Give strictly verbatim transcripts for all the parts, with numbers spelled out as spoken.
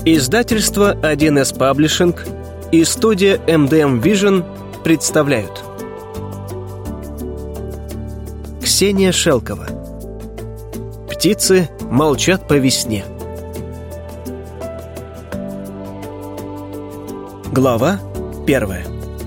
Издательство один эс Паблишинг и студия эм дэ эм Vision представляют. Ксения Шелкова. Птицы молчат по весне. Глава первая.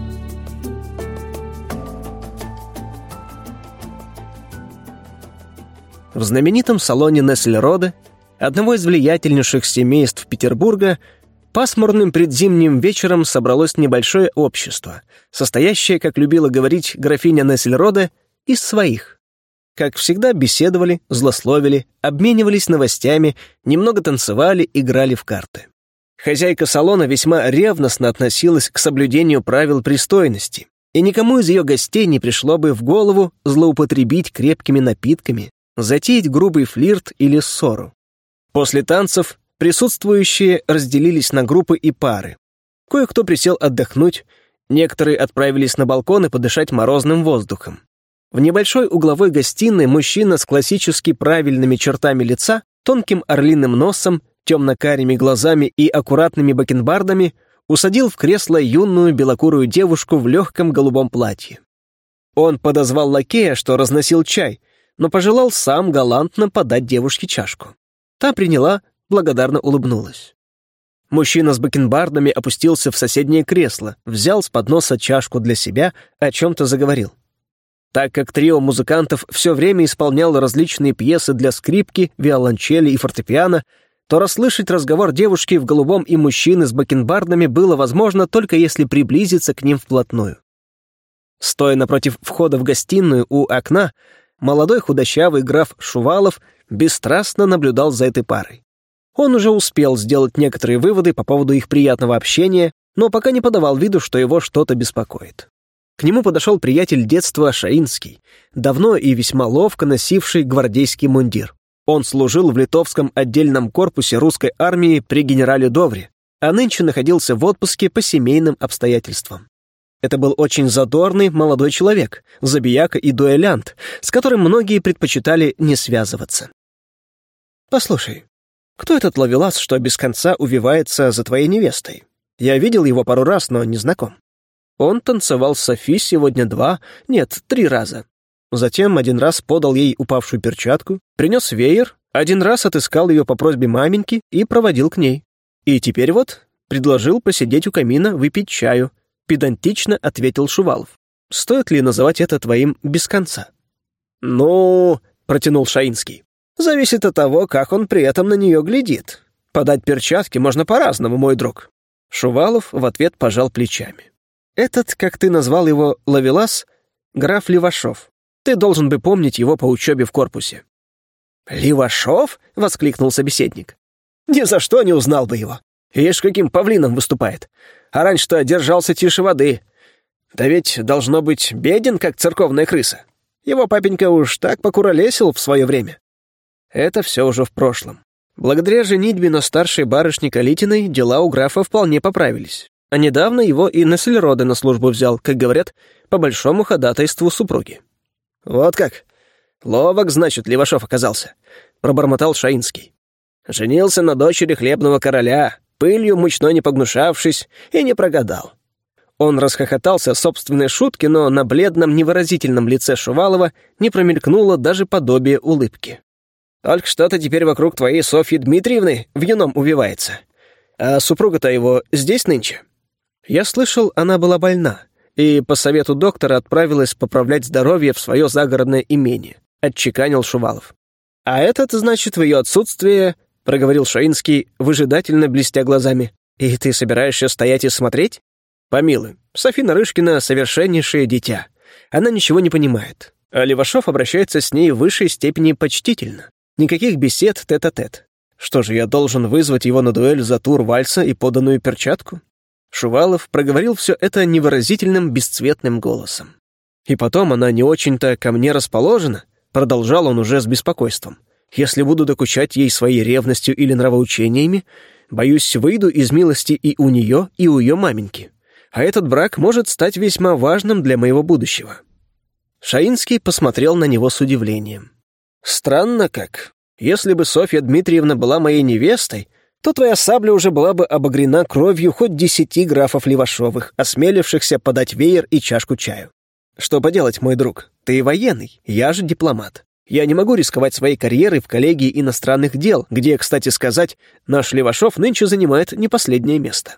В знаменитом салоне Неслероде, одного из влиятельнейших семейств Петербурга, пасмурным предзимним вечером собралось небольшое общество, состоящее, как любила говорить графиня Неслероде, из своих. Как всегда, беседовали, злословили, обменивались новостями, немного танцевали, играли в карты. Хозяйка салона весьма ревностно относилась к соблюдению правил пристойности, и никому из ее гостей не пришло бы в голову злоупотребить крепкими напитками, затеять грубый флирт или ссору. После танцев присутствующие разделились на группы и пары. Кое-кто присел отдохнуть, некоторые отправились на балкон и подышать морозным воздухом. В небольшой угловой гостиной мужчина с классически правильными чертами лица, тонким орлиным носом, темно-карими глазами и аккуратными бакенбардами усадил в кресло юную белокурую девушку в легком голубом платье. Он подозвал лакея, что разносил чай, но пожелал сам галантно подать девушке чашку. Та приняла, благодарно улыбнулась. Мужчина с бакенбардами опустился в соседнее кресло, взял с подноса чашку для себя, о чем-то заговорил. Так как трио музыкантов все время исполняло различные пьесы для скрипки, виолончели и фортепиано, то расслышать разговор девушки в голубом и мужчины с бакенбардами было возможно только если приблизиться к ним вплотную. Стоя напротив входа в гостиную у окна, молодой худощавый граф Шувалов бесстрастно наблюдал за этой парой. Он уже успел сделать некоторые выводы по поводу их приятного общения, но пока не подавал виду, что его что-то беспокоит. К нему подошел приятель детства Шаинский, давно и весьма ловко носивший гвардейский мундир. Он служил в литовском отдельном корпусе русской армии при генерале Довре, а нынче находился в отпуске по семейным обстоятельствам. Это был очень задорный молодой человек, забияка и дуэлянт, с которым многие предпочитали не связываться. «Послушай, кто этот ловелас, что без конца увивается за твоей невестой? Я видел его пару раз, но не знаком. Он танцевал с Софи сегодня два, нет, три раза. Затем один раз подал ей упавшую перчатку, принес веер, один раз отыскал ее по просьбе маменьки и проводил к ней. И теперь вот предложил посидеть у камина, выпить чаю», — педантично ответил Шувалов. «Стоит ли называть это твоим без конца?» «Ну, — протянул Шаинский, — зависит от того, как он при этом на нее глядит. Подать перчатки можно по-разному, мой друг». Шувалов в ответ пожал плечами. «Этот, как ты назвал его, ловелас, граф Левашов. Ты должен бы помнить его по учебе в корпусе». «Левашов?» — воскликнул собеседник. «Ни за что не узнал бы его. Видишь, каким павлином выступает. А раньше-то держался тише воды. Да ведь должно быть беден, как церковная крыса. Его папенька уж так покуролесил в свое время». Это все уже в прошлом. Благодаря женитьбе на старшей барышне Калитиной дела у графа вполне поправились. А недавно его и Неслероде на службу взял, как говорят, по большому ходатайству супруги. «Вот как? Ловок, значит, Левашов оказался», — пробормотал Шаинский. «Женился на дочери хлебного короля, пылью мучной не погнушавшись, и не прогадал». Он расхохотался собственной шутки, но на бледном невыразительном лице Шувалова не промелькнуло даже подобие улыбки. «Только что-то теперь вокруг твоей Софьи Дмитриевны вьюном увивается. А супруга-то его здесь нынче?» «Я слышал, она была больна, и по совету доктора отправилась поправлять здоровье в свое загородное имение», — отчеканил Шувалов. «А этот, значит, в ее отсутствие», — проговорил Шаинский, выжидательно блестя глазами. «И ты собираешься стоять и смотреть?» «Помилуй, Софья Нарышкина — совершеннейшее дитя. Она ничего не понимает. А Левашов обращается с ней в высшей степени почтительно. Никаких бесед тет-а-тет. Что же, я должен вызвать его на дуэль за тур вальса и поданную перчатку?» Шувалов проговорил все это невыразительным бесцветным голосом. «И потом она не очень-то ко мне расположена», — продолжал он уже с беспокойством. «Если буду докучать ей своей ревностью или нравоучениями, боюсь, выйду из милости и у нее, и у ее маменьки. А этот брак может стать весьма важным для моего будущего». Шаинский посмотрел на него с удивлением. «Странно как. Если бы Софья Дмитриевна была моей невестой, то твоя сабля уже была бы обогрена кровью хоть десяти графов Левашовых, осмелившихся подать веер и чашку чаю. Что поделать, мой друг, ты военный, я же дипломат. Я не могу рисковать своей карьерой в коллегии иностранных дел, где, кстати сказать, наш Левашов нынче занимает не последнее место.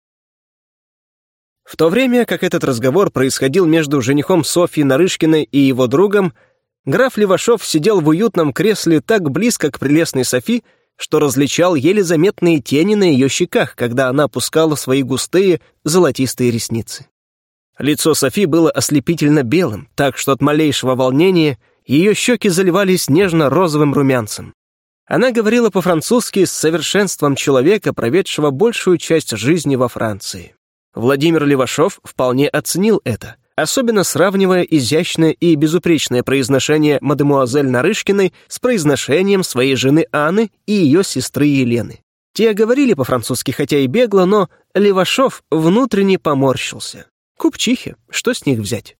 В то время, как этот разговор происходил между женихом Софьи Нарышкиной и его другом, граф Левашов сидел в уютном кресле так близко к прелестной Софи, что различал еле заметные тени на ее щеках, когда она опускала свои густые золотистые ресницы. Лицо Софи было ослепительно белым, так что от малейшего волнения ее щеки заливались нежно-розовым румянцем. Она говорила по-французски с совершенством человека, проведшего большую часть жизни во Франции. Владимир Левашов вполне оценил это, особенно сравнивая изящное и безупречное произношение мадемуазель Нарышкиной с произношением своей жены Анны и ее сестры Елены. Те говорили по-французски, хотя и бегло, но Левашов внутренне поморщился. Купчихи, что с них взять?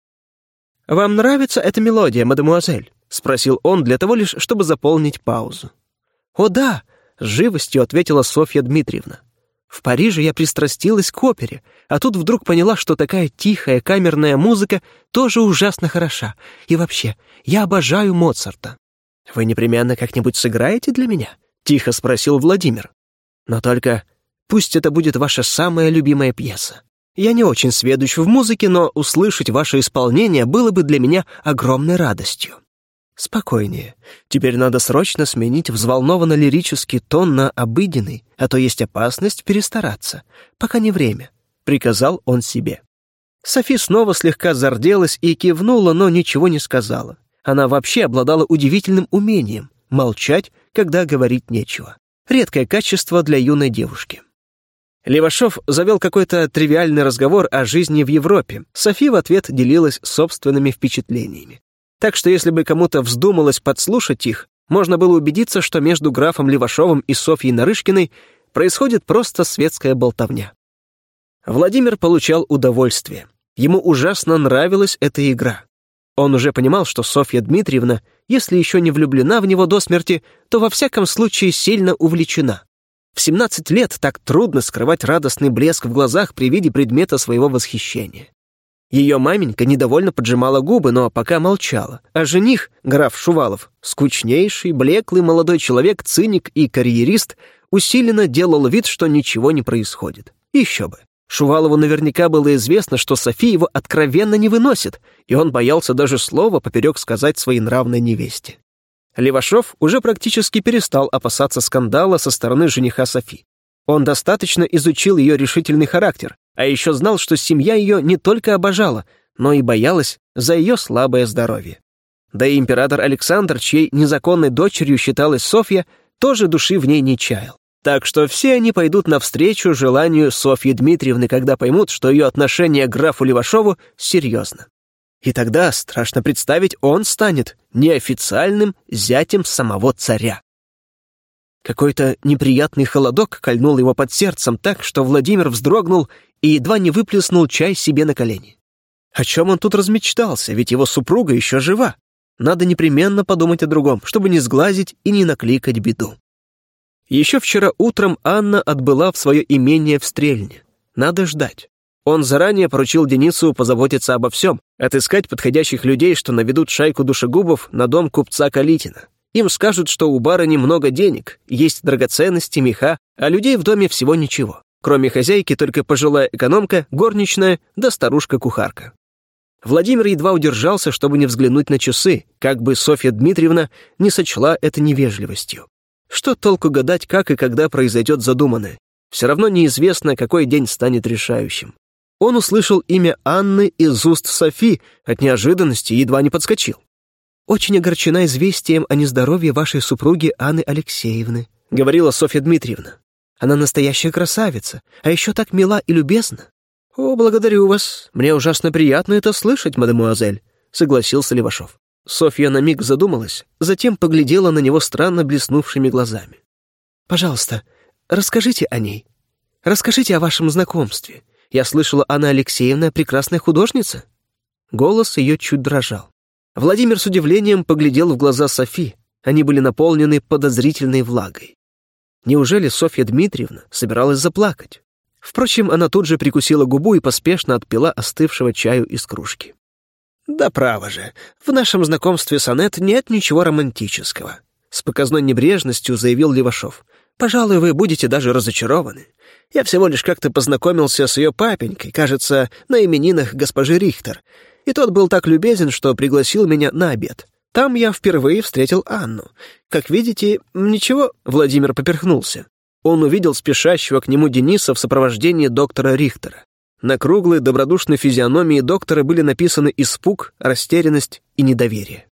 «Вам нравится эта мелодия, мадемуазель?» — спросил он для того лишь, чтобы заполнить паузу. «О да!» — с живостью ответила Софья Дмитриевна. «В Париже я пристрастилась к опере, а тут вдруг поняла, что такая тихая камерная музыка тоже ужасно хороша. И вообще, я обожаю Моцарта». «Вы непременно как-нибудь сыграете для меня?» — тихо спросил Владимир. «Но только пусть это будет ваша самая любимая пьеса. Я не очень сведущ в музыке, но услышать ваше исполнение было бы для меня огромной радостью». «Спокойнее. Теперь надо срочно сменить взволнованно-лирический тон на обыденный, а то есть опасность перестараться. Пока не время», — приказал он себе. Софи снова слегка зарделась и кивнула, но ничего не сказала. Она вообще обладала удивительным умением — молчать, когда говорить нечего. Редкое качество для юной девушки. Левашов завел какой-то тривиальный разговор о жизни в Европе. Софи в ответ делилась собственными впечатлениями. Так что если бы кому-то вздумалось подслушать их, можно было убедиться, что между графом Левашовым и Софьей Нарышкиной происходит просто светская болтовня. Владимир получал удовольствие. Ему ужасно нравилась эта игра. Он уже понимал, что Софья Дмитриевна, если еще не влюблена в него до смерти, то во всяком случае сильно увлечена. В семнадцать лет так трудно скрывать радостный блеск в глазах при виде предмета своего восхищения. Ее маменька недовольно поджимала губы, но пока молчала, а жених, граф Шувалов, скучнейший, блеклый молодой человек, циник и карьерист, усиленно делал вид, что ничего не происходит. Еще бы. Шувалову наверняка было известно, что Софи его откровенно не выносит, и он боялся даже слова поперек сказать своей нравной невесте. Левашов уже практически перестал опасаться скандала со стороны жениха Софи. Он достаточно изучил ее решительный характер, а еще знал, что семья ее не только обожала, но и боялась за ее слабое здоровье. Да и император Александр, чьей незаконной дочерью считалась Софья, тоже души в ней не чаял. Так что все они пойдут навстречу желанию Софьи Дмитриевны, когда поймут, что ее отношение к графу Левашову серьезно. И тогда, страшно представить, он станет неофициальным зятем самого царя. Какой-то неприятный холодок кольнул его под сердцем так, что Владимир вздрогнул и едва не выплеснул чай себе на колени. О чем он тут размечтался, ведь его супруга еще жива. Надо непременно подумать о другом, чтобы не сглазить и не накликать беду. Еще вчера утром Анна отбыла в свое имение в Стрельне. Надо ждать. Он заранее поручил Денису позаботиться обо всем, отыскать подходящих людей, что наведут шайку душегубов на дом купца Калитина. Им скажут, что у барыни много денег, есть драгоценности, меха, а людей в доме всего ничего. Кроме хозяйки только пожилая экономка, горничная да старушка-кухарка. Владимир едва удержался, чтобы не взглянуть на часы, как бы Софья Дмитриевна не сочла это невежливостью. Что толку гадать, как и когда произойдет задуманное? Все равно неизвестно, какой день станет решающим. Он услышал имя Анны из уст Софи, от неожиданности едва не подскочил. «Очень огорчена известием о нездоровье вашей супруги Анны Алексеевны», — говорила Софья Дмитриевна. «Она настоящая красавица, а еще так мила и любезна». «О, благодарю вас. Мне ужасно приятно это слышать, мадемуазель», — согласился Левашов. Софья на миг задумалась, затем поглядела на него странно блеснувшими глазами. «Пожалуйста, расскажите о ней. Расскажите о вашем знакомстве. Я слышала, Анна Алексеевна прекрасная художница». Голос ее чуть дрожал. Владимир с удивлением поглядел в глаза Софи. Они были наполнены подозрительной влагой. Неужели Софья Дмитриевна собиралась заплакать? Впрочем, она тут же прикусила губу и поспешно отпила остывшего чаю из кружки. «Да право же, в нашем знакомстве с Аннет нет ничего романтического», — с показной небрежностью заявил Левашов. «Пожалуй, вы будете даже разочарованы. Я всего лишь как-то познакомился с ее папенькой, кажется, на именинах госпожи Рихтер, и тот был так любезен, что пригласил меня на обед. Там я впервые встретил Анну. Как видите, ничего...» Владимир поперхнулся. Он увидел спешащего к нему Дениса в сопровождении доктора Рихтера. На круглой, добродушной физиономии доктора были написаны испуг, растерянность и недоверие.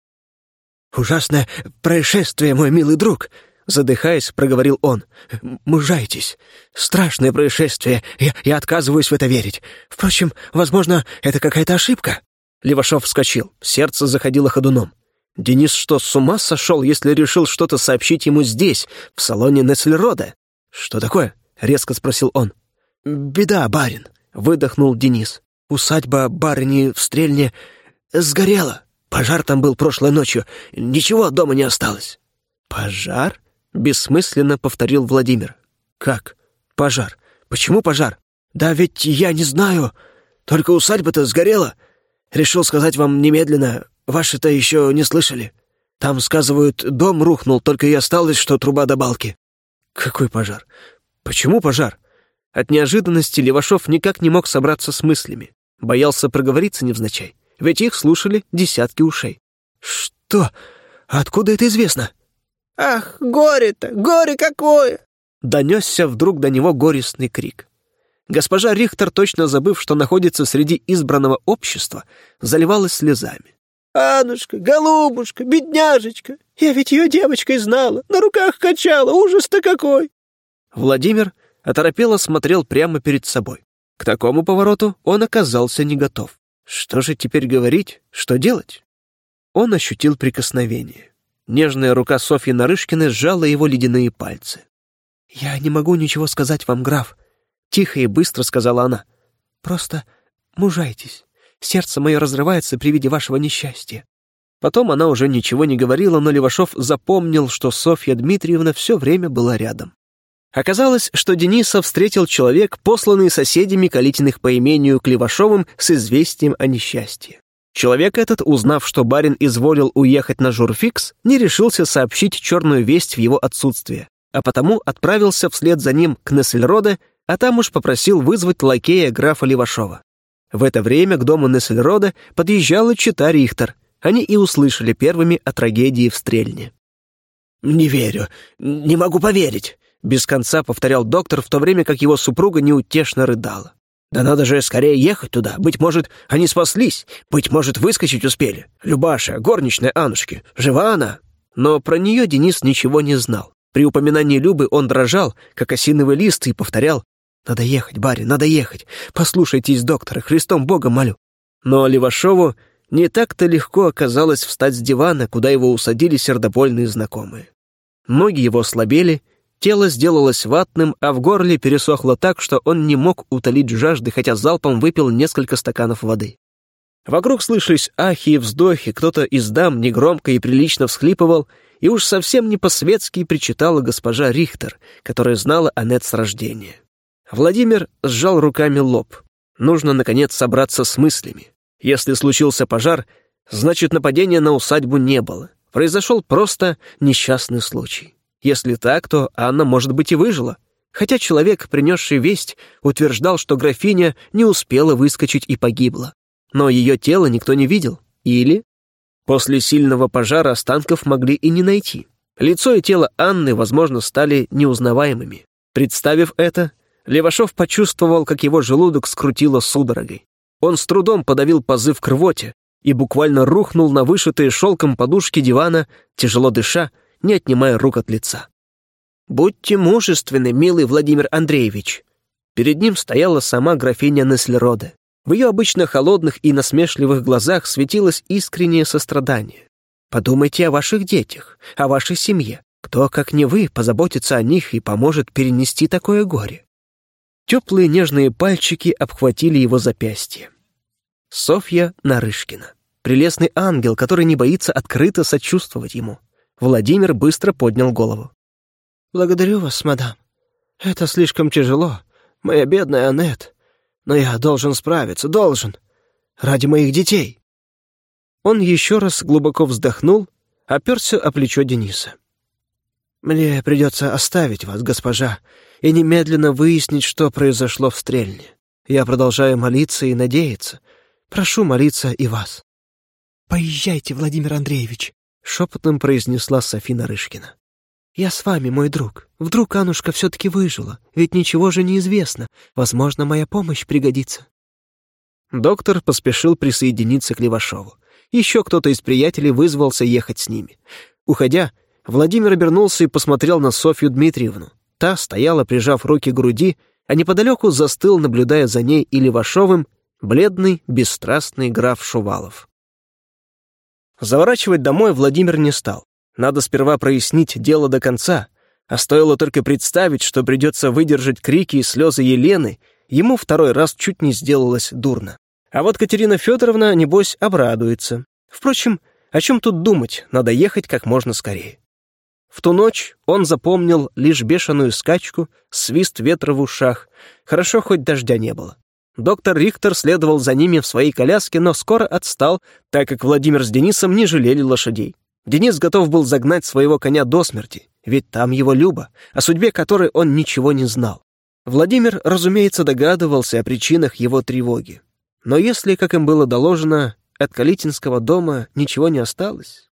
«Ужасное происшествие, мой милый друг!» Задыхаясь, проговорил он. «Мужайтесь. Страшное происшествие. Я, я отказываюсь в это верить. Впрочем, возможно, это какая-то ошибка». Левашов вскочил. Сердце заходило ходуном. Денис что, с ума сошел, если решил что-то сообщить ему здесь, в салоне Неслероде? «Что такое?» — резко спросил он. «Беда, барин», — выдохнул Денис. «Усадьба барыни в Стрельне сгорела. Пожар там был прошлой ночью. Ничего от дома не осталось». «Пожар?» — бессмысленно повторил Владимир. «Как? Пожар? Почему пожар?» «Да ведь я не знаю. Только усадьба-то сгорела. Решил сказать вам немедленно. Ваши-то еще не слышали. Там, сказывают, дом рухнул, только и осталось, что труба до балки». «Какой пожар? Почему пожар?» От неожиданности Левашов никак не мог собраться с мыслями. Боялся проговориться невзначай, ведь их слушали десятки ушей. «Что? Откуда это известно?» «Ах, горе-то, горе какое!» Донесся вдруг до него горестный крик. Госпожа Рихтер, точно забыв, что находится среди избранного общества, заливалась слезами. «Аннушка, голубушка, бедняжечка! Я ведь ее девочкой знала, на руках качала, ужас-то какой!» Владимир оторопело смотрел прямо перед собой. К такому повороту он оказался не готов. Что же теперь говорить, что делать? Он ощутил прикосновение. Нежная рука Софьи Нарышкиной сжала его ледяные пальцы. «Я не могу ничего сказать вам, граф», — тихо и быстро сказала она. «Просто мужайтесь. Сердце мое разрывается при виде вашего несчастья». Потом она уже ничего не говорила, но Левашов запомнил, что Софья Дмитриевна все время была рядом. Оказалось, что Дениса встретил человек, посланный соседями Калитиных по имению к Левашовым с известием о несчастье. Человек этот, узнав, что барин изволил уехать на журфикс, не решился сообщить черную весть в его отсутствие, а потому отправился вслед за ним к Неслероде, а там уж попросил вызвать лакея графа Левашова. В это время к дому Неслероде подъезжала чета Рихтер. Они и услышали первыми о трагедии в Стрельне. «Не верю, не могу поверить», — без конца повторял доктор, в то время как его супруга неутешно рыдала. «Да надо же скорее ехать туда. Быть может, они спаслись. Быть может, выскочить успели. Любаша, горничная Аннушки, жива она?» Но про нее Денис ничего не знал. При упоминании Любы он дрожал, как осиновый лист, и повторял: «Надо ехать, барин, надо ехать. Послушайтесь доктора, Христом Богом молю». Но Левашову не так-то легко оказалось встать с дивана, куда его усадили сердобольные знакомые. Ноги его слабели, тело сделалось ватным, а в горле пересохло так, что он не мог утолить жажды, хотя залпом выпил несколько стаканов воды. Вокруг слышались ахи и вздохи, кто-то из дам негромко и прилично всхлипывал, и уж совсем не по-светски причитала госпожа Рихтер, которая знала Аннет с рождения. Владимир сжал руками лоб. Нужно, наконец, собраться с мыслями. Если случился пожар, значит, нападения на усадьбу не было. Произошел просто несчастный случай. Если так, то Анна, может быть, и выжила. Хотя человек, принесший весть, утверждал, что графиня не успела выскочить и погибла. Но ее тело никто не видел. Или после сильного пожара останков могли и не найти. Лицо и тело Анны, возможно, стали неузнаваемыми. Представив это, Левашов почувствовал, как его желудок скрутило судорогой. Он с трудом подавил позыв к рвоте и буквально рухнул на вышитые шелком подушки дивана, тяжело дыша, не отнимая рук от лица. «Будьте мужественны, милый Владимир Андреевич». Перед ним стояла сама графиня Неслероде. В ее обычно холодных и насмешливых глазах светилось искреннее сострадание. «Подумайте о ваших детях, о вашей семье. Кто, как не вы, позаботится о них и поможет перенести такое горе?» Теплые нежные пальчики обхватили его запястье. Софья Нарышкина. Прелестный ангел, который не боится открыто сочувствовать ему. Владимир быстро поднял голову. «Благодарю вас, мадам. Это слишком тяжело, моя бедная Аннет. Но я должен справиться, должен. Ради моих детей». Он еще раз глубоко вздохнул, оперся о плечо Дениса. «Мне придется оставить вас, госпожа, и немедленно выяснить, что произошло в Стрельне. Я продолжаю молиться и надеяться. Прошу молиться и вас». «Поезжайте, Владимир Андреевич», — шепотом произнесла Софья Нарышкина. «Я с вами, мой друг. Вдруг Аннушка все-таки выжила, ведь ничего же не известно. Возможно, моя помощь пригодится». Доктор поспешил присоединиться к Левашову. Еще кто-то из приятелей вызвался ехать с ними. Уходя, Владимир обернулся и посмотрел на Софью Дмитриевну. Та стояла, прижав руки к груди, а неподалеку застыл, наблюдая за ней и Левашовым, бледный, бесстрастный граф Шувалов. Заворачивать домой Владимир не стал. Надо сперва прояснить дело до конца, а стоило только представить, что придется выдержать крики и слезы Елены, ему второй раз чуть не сделалось дурно. А вот Катерина Федоровна, небось, обрадуется. Впрочем, о чем тут думать, надо ехать как можно скорее. В ту ночь он запомнил лишь бешеную скачку, свист ветра в ушах. Хорошо, хоть дождя не было. Доктор Рихтер следовал за ними в своей коляске, но скоро отстал, так как Владимир с Денисом не жалели лошадей. Денис готов был загнать своего коня до смерти, ведь там его Люба, о судьбе которой он ничего не знал. Владимир, разумеется, догадывался о причинах его тревоги. Но если, как им было доложено, от Калитинского дома ничего не осталось...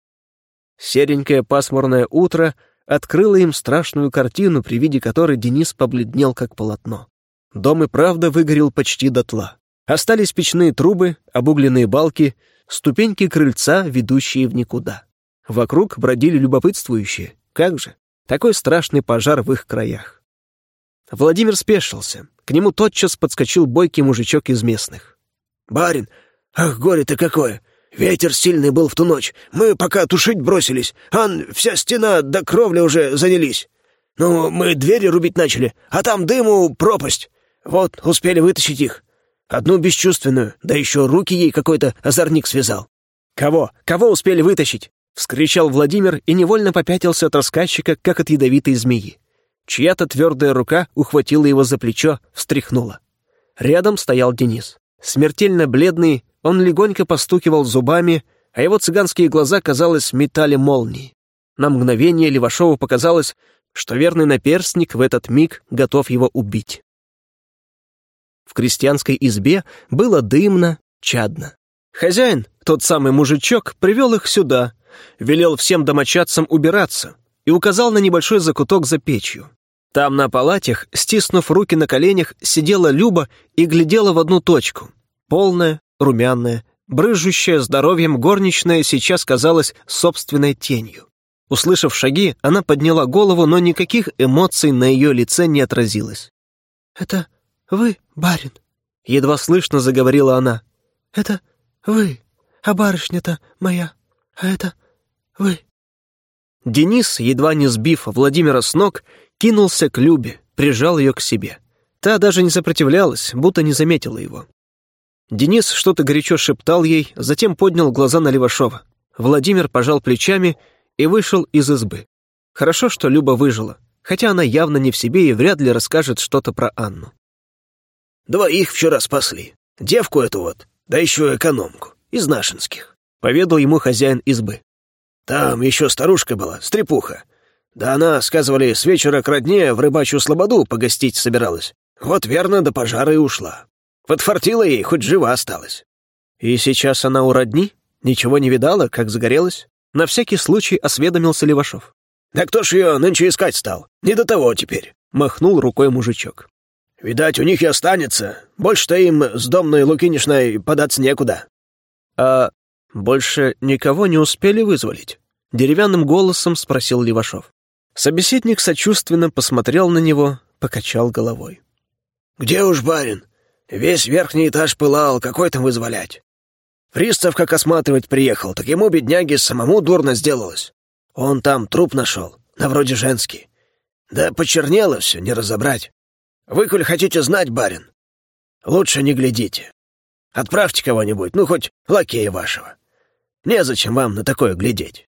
Серенькое пасмурное утро открыло им страшную картину, при виде которой Денис побледнел, как полотно. Дом и правда выгорел почти дотла. Остались печные трубы, обугленные балки, ступеньки крыльца, ведущие в никуда. Вокруг бродили любопытствующие. Как же? Такой страшный пожар в их краях. Владимир спешился. К нему тотчас подскочил бойкий мужичок из местных. «Барин, ах, горе-то какое! Ветер сильный был в ту ночь. Мы пока тушить бросились, ан вся стена до кровли уже занялись. Ну, мы двери рубить начали, а там дыму пропасть. Вот, успели вытащить их. Одну бесчувственную, да еще руки ей какой-то озорник связал». «Кого? Кого успели вытащить?» — вскричал Владимир и невольно попятился от рассказчика, как от ядовитой змеи. Чья-то твердая рука ухватила его за плечо, встряхнула. Рядом стоял Денис. Смертельно бледный, он легонько постукивал зубами, а его цыганские глаза, казалось, метали молнии. На мгновение Левашову показалось, что верный наперстник в этот миг готов его убить. В крестьянской избе было дымно, чадно. Хозяин, тот самый мужичок, привел их сюда, велел всем домочадцам убираться и указал на небольшой закуток за печью. Там на палатях, стиснув руки на коленях, сидела Люба и глядела в одну точку. Полная, румяная, брызжущая здоровьем горничная сейчас казалась собственной тенью. Услышав шаги, она подняла голову, но никаких эмоций на ее лице не отразилось. «Это вы, барин?» — едва слышно заговорила она. «Это вы, а барышня-то моя, а это вы». Денис, едва не сбив Владимира с ног, кинулся к Любе, прижал ее к себе. Та даже не сопротивлялась, будто не заметила его. Денис что-то горячо шептал ей, затем поднял глаза на Левашова. Владимир пожал плечами и вышел из избы. Хорошо, что Люба выжила, хотя она явно не в себе и вряд ли расскажет что-то про Анну. «Двоих вчера спасли. Девку эту вот, да еще экономку, из нашинских», — поведал ему хозяин избы. «Там еще старушка была, стрепуха. Да она, сказывали, с вечера к родне в рыбачью слободу погостить собиралась. Вот верно, до пожара и ушла. Подфартила ей, хоть жива осталась». «И сейчас она у родни? Ничего не видала, как загорелась?» На всякий случай осведомился Левашов. «Да кто ж ее нынче искать стал? Не до того теперь», — махнул рукой мужичок. «Видать, у них и останется. Больше-то им с домной Лукинишной податься некуда». «А больше никого не успели вызволить?» — деревянным голосом спросил Левашов. Собеседник сочувственно посмотрел на него, покачал головой. «Где уж, барин? Весь верхний этаж пылал, какой там вызволять? Пристав как осматривать приехал, так ему, бедняге, самому дурно сделалось. Он там труп нашел, на вроде женский. Да почернело все, не разобрать. Вы, коль хотите знать, барин, лучше не глядите. Отправьте кого-нибудь, ну, хоть лакея вашего. Незачем вам на такое глядеть».